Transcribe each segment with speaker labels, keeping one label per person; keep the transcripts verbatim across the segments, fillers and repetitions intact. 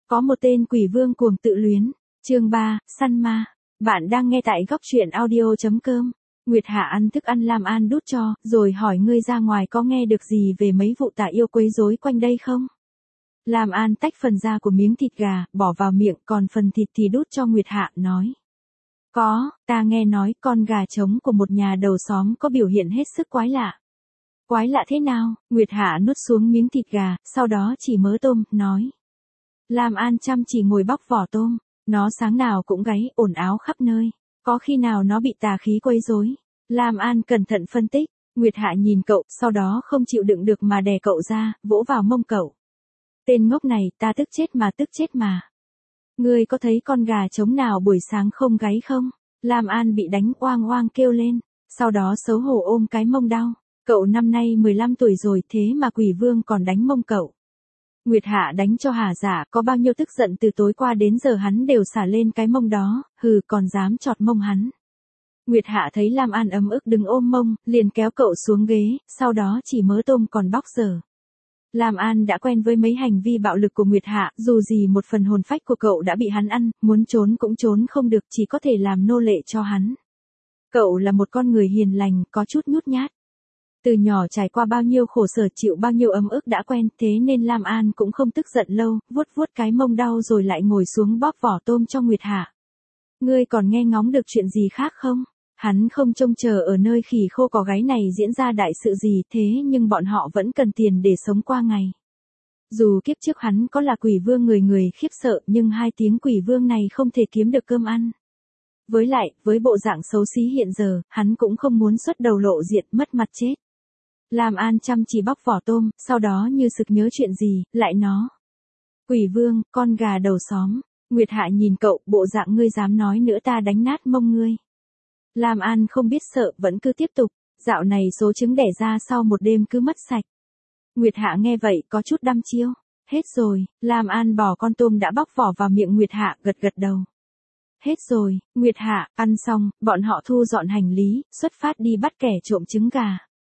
Speaker 1: Có một tên quỷ vương cuồng tự luyến. Chương ba, săn ma. Bạn đang nghe tại góc truyện audio chấm com. Nguyệt Hạ ăn thức ăn Lam An đút cho, rồi hỏi ngươi ra ngoài có nghe được gì về mấy vụ tà yêu quấy rối quanh đây không? Lam An tách phần da của miếng thịt gà, bỏ vào miệng, còn phần thịt thì đút cho Nguyệt Hạ, nói. Có, ta nghe nói con gà trống của một nhà đầu xóm có biểu hiện hết sức quái lạ. Quái lạ thế nào? Nguyệt Hạ nuốt xuống miếng thịt gà, sau đó chỉ mớ tôm, nói. Lam An chăm chỉ ngồi bóc vỏ tôm, nó sáng nào cũng gáy, ồn áo khắp nơi. Có khi nào nó bị tà khí quấy rối? Lam An cẩn thận phân tích. Nguyệt Hạ nhìn cậu, sau đó không chịu đựng được mà đè cậu ra, vỗ vào mông cậu. Tên ngốc này, ta tức chết mà tức chết mà. Ngươi có thấy con gà trống nào buổi sáng không gáy không? Lam An bị đánh oang oang kêu lên, sau đó xấu hổ ôm cái mông đau. Cậu năm nay mười lăm tuổi rồi, thế mà quỷ vương còn đánh mông cậu. Nguyệt Hạ đánh cho hả dạ, có bao nhiêu tức giận từ tối qua đến giờ hắn đều xả lên cái mông đó, hừ, còn dám chọt mông hắn. Nguyệt Hạ thấy Lam An ấm ức đứng ôm mông, liền kéo cậu xuống ghế, sau đó chỉ mớ tôm còn bóc dở. Lam An đã quen với mấy hành vi bạo lực của Nguyệt Hạ, dù gì một phần hồn phách của cậu đã bị hắn ăn, muốn trốn cũng trốn không được, chỉ có thể làm nô lệ cho hắn. Cậu là một con người hiền lành, có chút nhút nhát. Từ nhỏ trải qua bao nhiêu khổ sở, chịu bao nhiêu ấm ức đã quen, thế nên Lam An cũng không tức giận lâu, vuốt vuốt cái mông đau rồi lại ngồi xuống bóp vỏ tôm cho Nguyệt Hạ. Ngươi còn nghe ngóng được chuyện gì khác không? Hắn không trông chờ ở nơi khỉ khô có gáy này diễn ra đại sự gì, thế nhưng bọn họ vẫn cần tiền để sống qua ngày. Dù kiếp trước hắn có là quỷ vương người người khiếp sợ, nhưng hai tiếng quỷ vương này không thể kiếm được cơm ăn. Với lại, với bộ dạng xấu xí hiện giờ, hắn cũng không muốn xuất đầu lộ diện, mất mặt chết. Lam An chăm chỉ bóc vỏ tôm, sau đó như sực nhớ chuyện gì, lại nó. Quỷ vương, con gà đầu xóm. Nguyệt Hạ nhìn cậu, bộ dạng ngươi dám nói nữa ta đánh nát mông ngươi. Lam An không biết sợ, vẫn cứ tiếp tục. Dạo này số trứng đẻ ra sau một đêm cứ mất sạch. Nguyệt Hạ nghe vậy có chút đăm chiêu. Hết rồi. Lam An bỏ con tôm đã bóc vỏ vào miệng Nguyệt Hạ, gật gật đầu. Hết rồi. Nguyệt Hạ, ăn xong, bọn họ thu dọn hành lý, xuất phát đi bắt kẻ trộm trứng gà.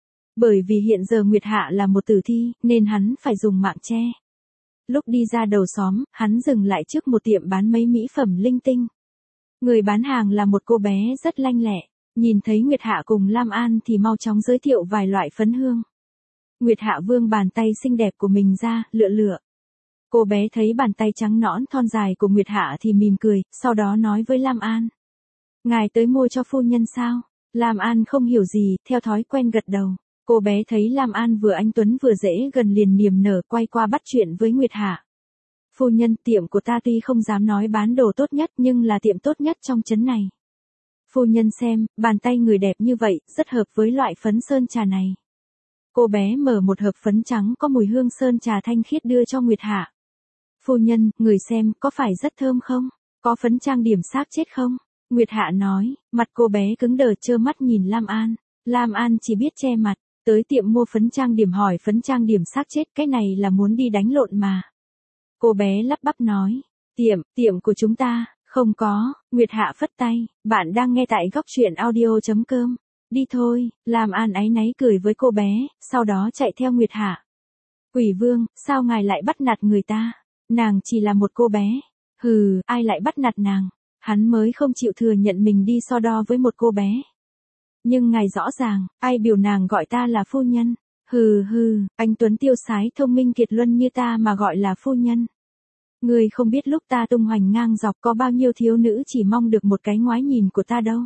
Speaker 1: Bởi vì hiện giờ Nguyệt Hạ là một tử thi, nên hắn phải dùng mạng che. Lúc đi ra đầu xóm, hắn dừng lại trước một tiệm bán mấy mỹ phẩm linh tinh. Người bán hàng là một cô bé rất lanh lẹ. Nhìn thấy Nguyệt Hạ cùng Lam An thì mau chóng giới thiệu vài loại phấn hương. Nguyệt Hạ vươn bàn tay xinh đẹp của mình ra, lựa lựa. Cô bé thấy bàn tay trắng nõn thon dài của Nguyệt Hạ thì mỉm cười, sau đó nói với Lam An. Ngài tới mua cho phu nhân sao? Lam An không hiểu gì, theo thói quen gật đầu. Cô bé thấy Lam An vừa anh tuấn vừa dễ gần liền niềm nở, quay qua bắt chuyện với Nguyệt Hạ. Phu nhân, tiệm của ta tuy không dám nói bán đồ tốt nhất nhưng là tiệm tốt nhất trong trấn này. Phu nhân xem, bàn tay người đẹp như vậy, rất hợp với loại phấn sơn trà này. Cô bé mở một hộp phấn trắng có mùi hương sơn trà thanh khiết đưa cho Nguyệt Hạ. Phu nhân, người xem, có phải rất thơm không? Có phấn trang điểm xác chết không? Nguyệt Hạ nói, mặt cô bé cứng đờ trơ mắt nhìn Lam An. Lam An chỉ biết che mặt. Tới tiệm mua phấn trang điểm hỏi phấn trang điểm xác chết, cái này là muốn đi đánh lộn mà. Cô bé lắp bắp nói, tiệm, tiệm của chúng ta, không có. Nguyệt Hạ phất tay, bạn đang nghe tại góc truyện audio chấm com. Đi thôi. Lam An áy náy cười với cô bé, sau đó chạy theo Nguyệt Hạ. Quỷ vương, sao ngài lại bắt nạt người ta? Nàng chỉ là một cô bé. Hừ, ai lại bắt nạt nàng? Hắn mới không chịu thừa nhận mình đi so đo với một cô bé. Nhưng ngài rõ ràng, ai biểu nàng gọi ta là phu nhân? Hừ hừ, anh tuấn tiêu sái thông minh kiệt luân như ta mà gọi là phu nhân. Ngươi không biết lúc ta tung hoành ngang dọc có bao nhiêu thiếu nữ chỉ mong được một cái ngoái nhìn của ta đâu.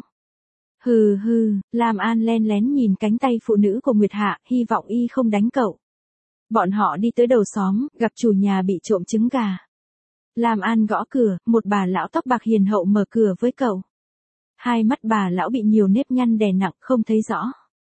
Speaker 1: Hừ hừ, Lam An len lén nhìn cánh tay phụ nữ của Nguyệt Hạ, hy vọng y không đánh cậu. Bọn họ đi tới đầu xóm, gặp chủ nhà bị trộm trứng gà. Lam An gõ cửa, một bà lão tóc bạc hiền hậu mở cửa với cậu. Hai mắt bà lão bị nhiều nếp nhăn đè nặng, không thấy rõ.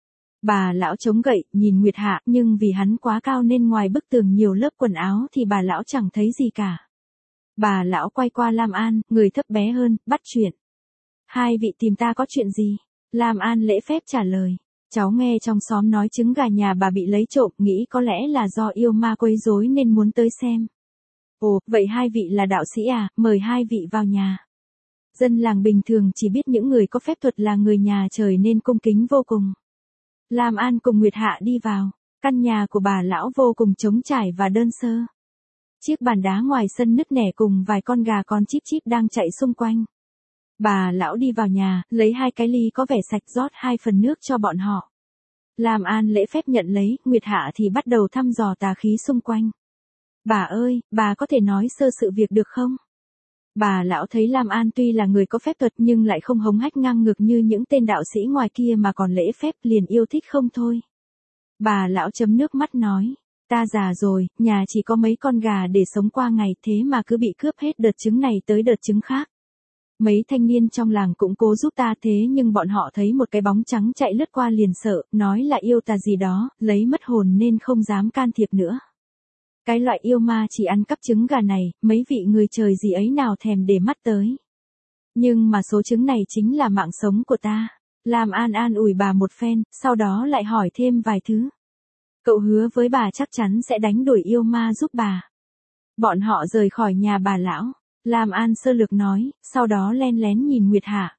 Speaker 1: Bà lão chống gậy, nhìn Nguyệt Hạ, nhưng vì hắn quá cao nên ngoài bức tường nhiều lớp quần áo thì bà lão chẳng thấy gì cả. Bà lão quay qua Lam An, người thấp bé hơn, bắt chuyện. Hai vị tìm ta có chuyện gì? Lam An lễ phép trả lời. Cháu nghe trong xóm nói trứng gà nhà bà bị lấy trộm, nghĩ có lẽ là do yêu ma quấy rối nên muốn tới xem. Ồ, vậy hai vị là đạo sĩ à, mời hai vị vào nhà. Dân làng bình thường chỉ biết những người có phép thuật là người nhà trời nên cung kính vô cùng. Lam An cùng Nguyệt Hạ đi vào. Căn nhà của bà lão vô cùng trống trải và đơn sơ. Chiếc bàn đá ngoài sân nứt nẻ cùng vài con gà con chíp chíp đang chạy xung quanh. Bà lão đi vào nhà, lấy hai cái ly có vẻ sạch rót hai phần nước cho bọn họ. Lam An lễ phép nhận lấy, Nguyệt Hạ thì bắt đầu thăm dò tà khí xung quanh. Bà ơi, bà có thể nói sơ sự việc được không? Bà lão thấy Lam An tuy là người có phép thuật nhưng lại không hống hách ngang ngược như những tên đạo sĩ ngoài kia mà còn lễ phép, liền yêu thích không thôi. Bà lão chấm nước mắt nói, ta già rồi, nhà chỉ có mấy con gà để sống qua ngày thế mà cứ bị cướp hết đợt trứng này tới đợt trứng khác. Mấy thanh niên trong làng cũng cố giúp ta thế nhưng bọn họ thấy một cái bóng trắng chạy lướt qua liền sợ, nói là yêu tà gì đó, lấy mất hồn nên không dám can thiệp nữa. Cái loại yêu ma chỉ ăn cắp trứng gà này, mấy vị người trời gì ấy nào thèm để mắt tới. Nhưng mà số trứng này chính là mạng sống của ta. Lam An an ủi bà một phen, sau đó lại hỏi thêm vài thứ. Cậu hứa với bà chắc chắn sẽ đánh đuổi yêu ma giúp bà. Bọn họ rời khỏi nhà bà lão. Lam An sơ lược nói, sau đó len lén nhìn Nguyệt Hạ.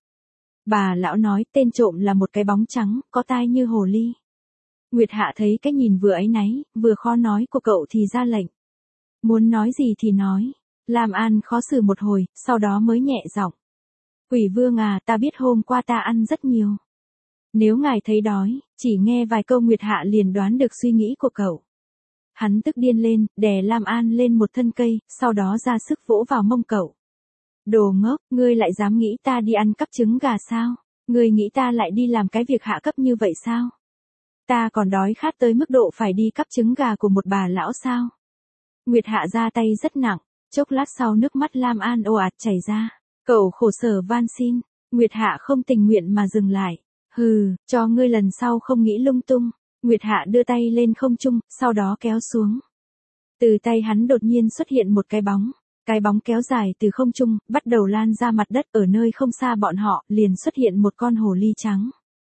Speaker 1: Bà lão nói tên trộm là một cái bóng trắng, có tai như hồ ly. Nguyệt Hạ thấy cái nhìn vừa áy náy, vừa khó nói của cậu thì ra lệnh. Muốn nói gì thì nói. Lam An khó xử một hồi, sau đó mới nhẹ giọng. Quỷ vương à, ta biết hôm qua ta ăn rất nhiều. Nếu ngài thấy đói, chỉ nghe vài câu Nguyệt Hạ liền đoán được suy nghĩ của cậu. Hắn tức điên lên, đè Lam An lên một thân cây, sau đó ra sức vỗ vào mông cậu. Đồ ngốc, ngươi lại dám nghĩ ta đi ăn cắp trứng gà sao? Ngươi nghĩ ta lại đi làm cái việc hạ cấp như vậy sao? Ta còn đói khát tới mức độ phải đi cắp trứng gà của một bà lão sao? Nguyệt Hạ ra tay rất nặng, chốc lát sau nước mắt Lam An ồ ạt chảy ra. Cậu khổ sở van xin, Nguyệt Hạ không tình nguyện mà dừng lại. Hừ, cho ngươi lần sau không nghĩ lung tung. Nguyệt Hạ đưa tay lên không trung, sau đó kéo xuống. Từ tay hắn đột nhiên xuất hiện một cái bóng. Cái bóng kéo dài từ không trung, bắt đầu lan ra mặt đất ở nơi không xa bọn họ, liền xuất hiện một con hồ ly trắng.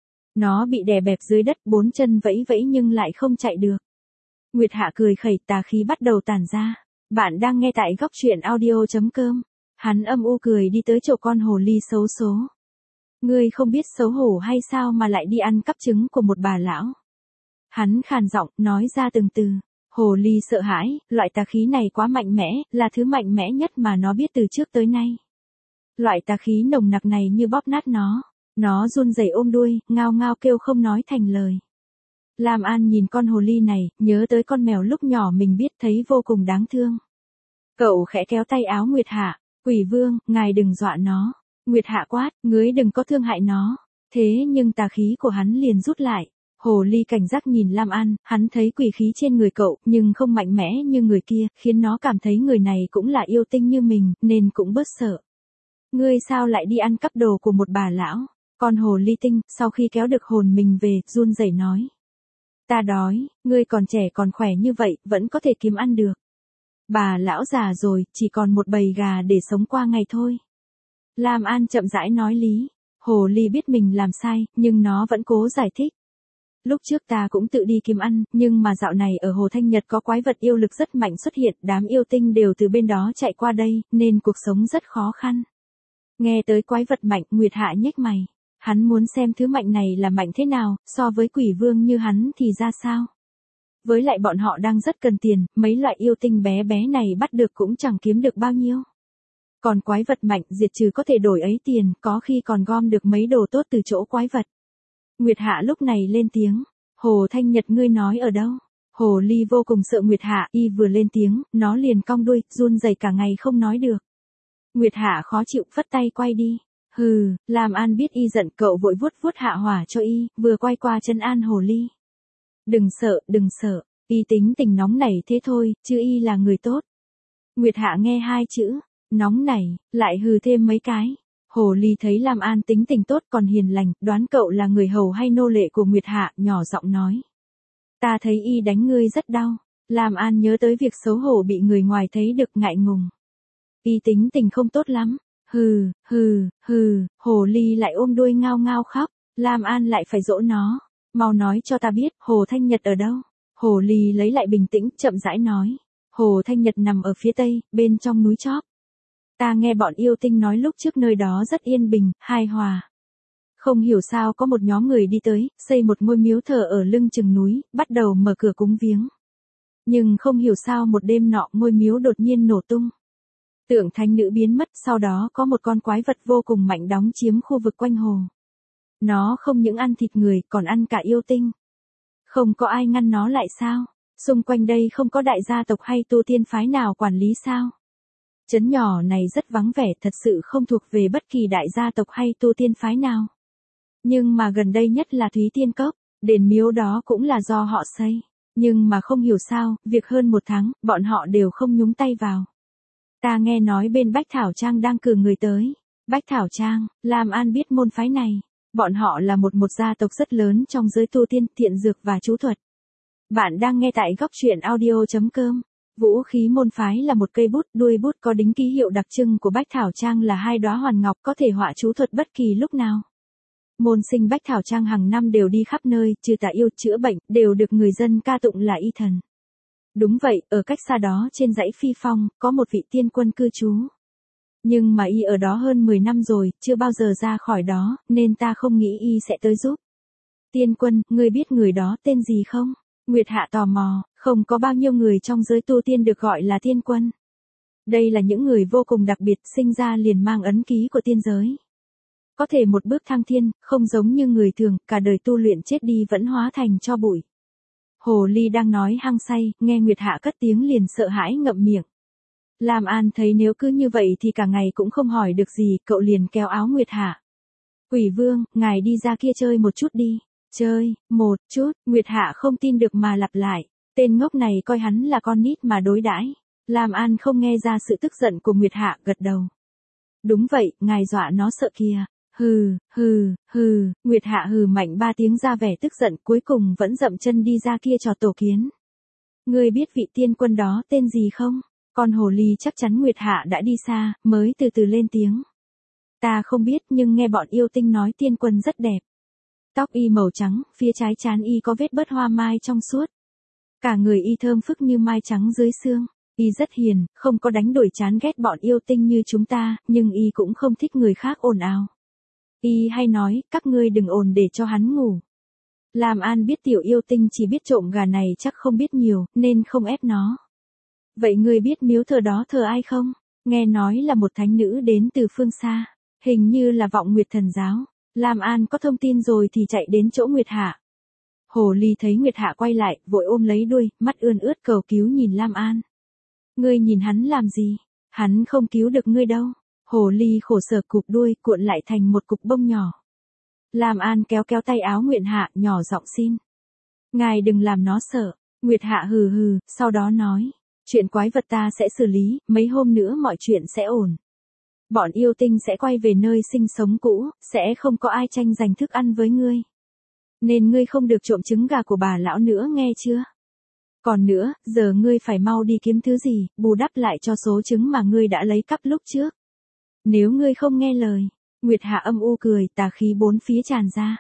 Speaker 1: Nó bị đè bẹp dưới đất, bốn chân vẫy vẫy nhưng lại không chạy được. Nguyệt Hạ cười khẩy, tà khí bắt đầu tản ra. Bạn đang nghe tại góc truyện audio chấm com. Hắn âm u cười đi tới chỗ con hồ ly xấu số. Ngươi không biết xấu hổ hay sao mà lại đi ăn cắp trứng của một bà lão. Hắn khàn giọng, nói ra từng từ. Hồ ly sợ hãi, loại tà khí này quá mạnh mẽ, là thứ mạnh mẽ nhất mà nó biết từ trước tới nay. Loại tà khí nồng nặc này như bóp nát nó. Nó run rẩy ôm đuôi, ngao ngao kêu không nói thành lời. Lam An nhìn con hồ ly này, nhớ tới con mèo lúc nhỏ mình biết thấy vô cùng đáng thương. Cậu khẽ kéo tay áo Nguyệt Hạ, quỷ vương, ngài đừng dọa nó. Nguyệt Hạ quát, ngươi đừng có thương hại nó. Thế nhưng tà khí của hắn liền rút lại. Hồ ly cảnh giác nhìn Lam An, hắn thấy quỷ khí trên người cậu, nhưng không mạnh mẽ như người kia, khiến nó cảm thấy người này cũng là yêu tinh như mình, nên cũng bớt sợ. Ngươi sao lại đi ăn cắp đồ của một bà lão? Con hồ ly tinh, sau khi kéo được hồn mình về, run rẩy nói. Ta đói, ngươi còn trẻ còn khỏe như vậy, vẫn có thể kiếm ăn được. Bà lão già rồi, chỉ còn một bầy gà để sống qua ngày thôi. Lam An chậm rãi nói lý. Hồ ly biết mình làm sai, nhưng nó vẫn cố giải thích. Lúc trước ta cũng tự đi kiếm ăn, nhưng mà dạo này ở Hồ Thanh Nhật có quái vật yêu lực rất mạnh xuất hiện, đám yêu tinh đều từ bên đó chạy qua đây, nên cuộc sống rất khó khăn. Nghe tới quái vật mạnh, Nguyệt Hạ nhếch mày. Hắn muốn xem thứ mạnh này là mạnh thế nào, so với quỷ vương như hắn thì ra sao. Với lại bọn họ đang rất cần tiền, mấy loại yêu tinh bé bé này bắt được cũng chẳng kiếm được bao nhiêu. Còn quái vật mạnh diệt trừ có thể đổi ấy tiền, có khi còn gom được mấy đồ tốt từ chỗ quái vật. Nguyệt Hạ lúc này lên tiếng, Hồ Thanh Nhật ngươi nói ở đâu? Hồ ly vô cùng sợ Nguyệt Hạ, y vừa lên tiếng, nó liền cong đuôi, run rẩy cả ngày không nói được. Nguyệt Hạ khó chịu, phất tay quay đi. Hừ, Lam An biết y giận, cậu vội vuốt vuốt hạ hỏa cho y, vừa quay qua trấn an hồ ly. Đừng sợ, đừng sợ, y tính tình nóng nảy thế thôi, chứ y là người tốt. Nguyệt Hạ nghe hai chữ, nóng nảy, lại hừ thêm mấy cái. Hồ ly thấy Lam An tính tình tốt còn hiền lành, đoán cậu là người hầu hay nô lệ của Nguyệt Hạ, nhỏ giọng nói. Ta thấy y đánh ngươi rất đau. Lam An nhớ tới việc xấu hổ bị người ngoài thấy được ngại ngùng. Y tính tình không tốt lắm. Hừ, hừ, hừ, hồ ly lại ôm đuôi ngao ngao khóc. Lam An lại phải dỗ nó. Mau nói cho ta biết, Hồ Thanh Nhật ở đâu? Hồ ly lấy lại bình tĩnh, chậm rãi nói. Hồ Thanh Nhật nằm ở phía tây, bên trong núi chóp. Ta nghe bọn yêu tinh nói lúc trước nơi đó rất yên bình, hài hòa. Không hiểu sao có một nhóm người đi tới, xây một ngôi miếu thờ ở lưng chừng núi, bắt đầu mở cửa cúng viếng. Nhưng không hiểu sao một đêm nọ ngôi miếu đột nhiên nổ tung. Tượng thánh nữ biến mất, sau đó có một con quái vật vô cùng mạnh đóng chiếm khu vực quanh hồ. Nó không những ăn thịt người, còn ăn cả yêu tinh. Không có ai ngăn nó lại sao? Xung quanh đây không có đại gia tộc hay tu tiên phái nào quản lý sao? Trấn nhỏ này rất vắng vẻ, thật sự không thuộc về bất kỳ đại gia tộc hay tu tiên phái nào. Nhưng mà gần đây nhất là Thúy Tiên Cốc, đền miếu đó cũng là do họ xây. Nhưng mà không hiểu sao, việc hơn một tháng, bọn họ đều không nhúng tay vào. Ta nghe nói bên Bách Thảo Trang đang cử người tới. Bách Thảo Trang, Lam An biết môn phái này. Bọn họ là một một gia tộc rất lớn trong giới tu tiên, thiện dược và chú thuật. Bạn đang nghe tại góc truyện audio chấm com. Vũ khí môn phái là một cây bút, đuôi bút có đính ký hiệu đặc trưng của Bách Thảo Trang là hai đóa hoàn ngọc có thể họa chú thuật bất kỳ lúc nào. Môn sinh Bách Thảo Trang hàng năm đều đi khắp nơi, trừ tà yêu, chữa bệnh, đều được người dân ca tụng là y thần. Đúng vậy, ở cách xa đó trên dãy Phi Phong, có một vị tiên quân cư trú. Nhưng mà y ở đó hơn mười năm rồi, chưa bao giờ ra khỏi đó, nên ta không nghĩ y sẽ tới giúp. Tiên quân, ngươi biết người đó tên gì không? Nguyệt Hạ tò mò, không có bao nhiêu người trong giới tu tiên được gọi là tiên quân. Đây là những người vô cùng đặc biệt, sinh ra liền mang ấn ký của tiên giới. Có thể một bước thăng thiên, không giống như người thường, cả đời tu luyện chết đi vẫn hóa thành tro bụi. Hồ ly đang nói hăng say, nghe Nguyệt Hạ cất tiếng liền sợ hãi ngậm miệng. Lam An thấy nếu cứ như vậy thì cả ngày cũng không hỏi được gì, cậu liền kéo áo Nguyệt Hạ. Quỷ vương, ngài đi ra kia chơi một chút đi. Chơi, một chút, Nguyệt Hạ không tin được mà lặp lại. Tên ngốc này coi hắn là con nít mà đối đãi. Lam An không nghe ra sự tức giận của Nguyệt Hạ, gật đầu. Đúng vậy, ngài dọa nó sợ kìa. Hừ, hừ, hừ, Nguyệt Hạ hừ mạnh ba tiếng ra vẻ tức giận, cuối cùng vẫn dậm chân đi ra kia trò tổ kiến. Ngươi biết vị tiên quân đó tên gì không? Con hồ ly chắc chắn Nguyệt Hạ đã đi xa, mới từ từ lên tiếng. Ta không biết nhưng nghe bọn yêu tinh nói tiên quân rất đẹp. Tóc y màu trắng, phía trái trán y có vết bớt hoa mai trong suốt. Cả người y thơm phức như mai trắng dưới xương. Y rất hiền, không có đánh đuổi chán ghét bọn yêu tinh như chúng ta, nhưng y cũng không thích người khác ồn ào. Y hay nói, các ngươi đừng ồn để cho hắn ngủ. Lam An biết tiểu yêu tinh chỉ biết trộm gà này chắc không biết nhiều, nên không ép nó. Vậy ngươi biết miếu thờ đó thờ ai không? Nghe nói là một thánh nữ đến từ phương xa. Hình như là Vọng Nguyệt Thần Giáo. Lam An có thông tin rồi thì chạy đến chỗ Nguyệt Hạ. Hồ ly thấy Nguyệt Hạ quay lại, vội ôm lấy đuôi, mắt ươn ướt cầu cứu nhìn Lam An. Ngươi nhìn hắn làm gì? Hắn không cứu được ngươi đâu. Hồ ly khổ sở cụp đuôi, cuộn lại thành một cục bông nhỏ. Lam An kéo kéo tay áo Nguyệt Hạ, nhỏ giọng xin. Ngài đừng làm nó sợ. Nguyệt Hạ hừ hừ, sau đó nói. Chuyện quái vật ta sẽ xử lý, mấy hôm nữa mọi chuyện sẽ ổn. Bọn yêu tinh sẽ quay về nơi sinh sống cũ, sẽ không có ai tranh giành thức ăn với ngươi. Nên ngươi không được trộm trứng gà của bà lão nữa nghe chưa? Còn nữa, giờ ngươi phải mau đi kiếm thứ gì, bù đắp lại cho số trứng mà ngươi đã lấy cắp lúc trước. Nếu ngươi không nghe lời, Nguyệt Hạ âm u cười, tà khí bốn phía tràn ra.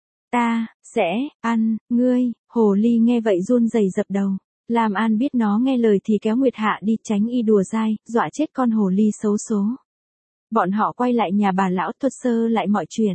Speaker 1: Ta, sẽ, ăn, ngươi, hồ ly nghe vậy run rẩy dập đầu. Lam An biết nó nghe lời thì kéo Nguyệt Hạ đi tránh y đùa dai, dọa chết con hồ ly xấu số. Bọn họ quay lại nhà bà lão thuật sơ lại mọi chuyện.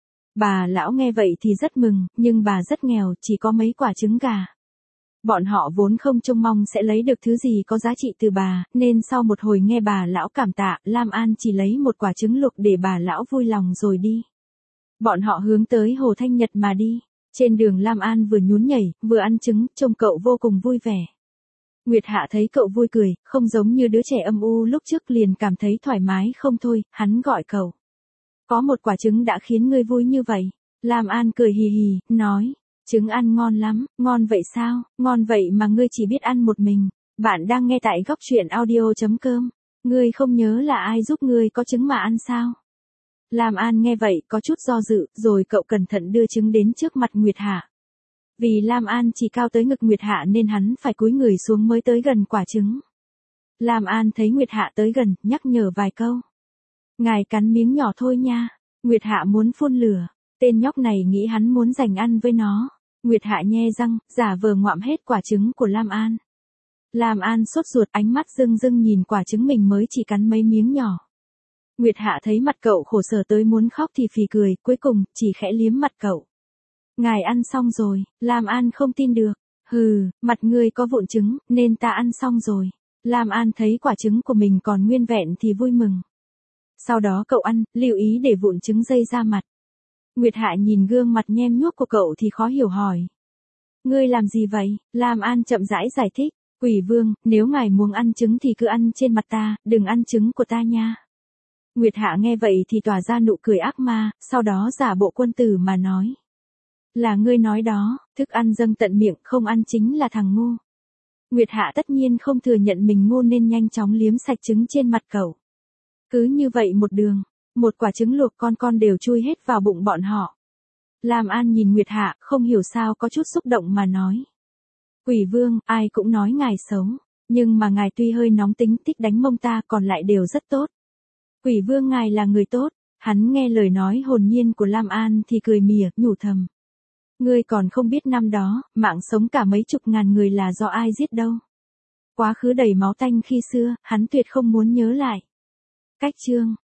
Speaker 1: Bà lão nghe vậy thì rất mừng, nhưng bà rất nghèo, chỉ có mấy quả trứng gà. Bọn họ vốn không trông mong sẽ lấy được thứ gì có giá trị từ bà, nên sau một hồi nghe bà lão cảm tạ, Lam An chỉ lấy một quả trứng luộc để bà lão vui lòng rồi đi. Bọn họ hướng tới Hồ Thanh Nhật mà đi. Trên đường Lam An vừa nhún nhảy, vừa ăn trứng, trông cậu vô cùng vui vẻ. Nguyệt Hạ thấy cậu vui cười, không giống như đứa trẻ âm u lúc trước liền cảm thấy thoải mái không thôi, hắn gọi cậu. Có một quả trứng đã khiến ngươi vui như vậy. Lam An cười hì hì, nói. Trứng ăn ngon lắm, ngon vậy sao, ngon vậy mà ngươi chỉ biết ăn một mình. Bạn đang nghe tại góc truyện audio chấm com. Ngươi không nhớ là ai giúp ngươi có trứng mà ăn sao? Lam An nghe vậy có chút do dự, rồi cậu cẩn thận đưa trứng đến trước mặt Nguyệt Hạ. Vì Lam An chỉ cao tới ngực Nguyệt Hạ nên hắn phải cúi người xuống mới tới gần quả trứng. Lam An thấy Nguyệt Hạ tới gần, nhắc nhở vài câu. Ngài cắn miếng nhỏ thôi nha. Nguyệt Hạ muốn phun lửa. Tên nhóc này nghĩ hắn muốn giành ăn với nó. Nguyệt Hạ nhe răng, giả vờ ngoạm hết quả trứng của Lam An. Lam An sốt ruột, ánh mắt rưng rưng nhìn quả trứng mình mới chỉ cắn mấy miếng nhỏ. Nguyệt Hạ thấy mặt cậu khổ sở tới muốn khóc thì phì cười, cuối cùng, chỉ khẽ liếm mặt cậu. Ngài ăn xong rồi, Lam An không tin được. Hừ, mặt ngươi có vụn trứng, nên ta ăn xong rồi. Lam An thấy quả trứng của mình còn nguyên vẹn thì vui mừng. Sau đó cậu ăn, lưu ý để vụn trứng dây ra mặt. Nguyệt Hạ nhìn gương mặt nhem nhuốc của cậu thì khó hiểu hỏi. Ngươi làm gì vậy? Lam An chậm rãi giải thích. Quỷ vương, nếu ngài muốn ăn trứng thì cứ ăn trên mặt ta, đừng ăn trứng của ta nha. Nguyệt Hạ nghe vậy thì tỏa ra nụ cười ác ma, sau đó giả bộ quân tử mà nói. Là ngươi nói đó, thức ăn dâng tận miệng không ăn chính là thằng ngu. Nguyệt Hạ tất nhiên không thừa nhận mình ngu nên nhanh chóng liếm sạch trứng trên mặt cậu. Cứ như vậy một đường, một quả trứng luộc con con đều chui hết vào bụng bọn họ. Lam An nhìn Nguyệt Hạ không hiểu sao có chút xúc động mà nói. Quỷ vương, ai cũng nói ngài xấu, nhưng mà ngài tuy hơi nóng tính thích đánh mông ta còn lại đều rất tốt. Quỷ vương ngài là người tốt, hắn nghe lời nói hồn nhiên của Lam An thì cười mỉa, nhủ thầm. Ngươi còn không biết năm đó, mạng sống cả mấy chục ngàn người là do ai giết đâu. Quá khứ đầy máu tanh khi xưa, hắn tuyệt không muốn nhớ lại. Cách chương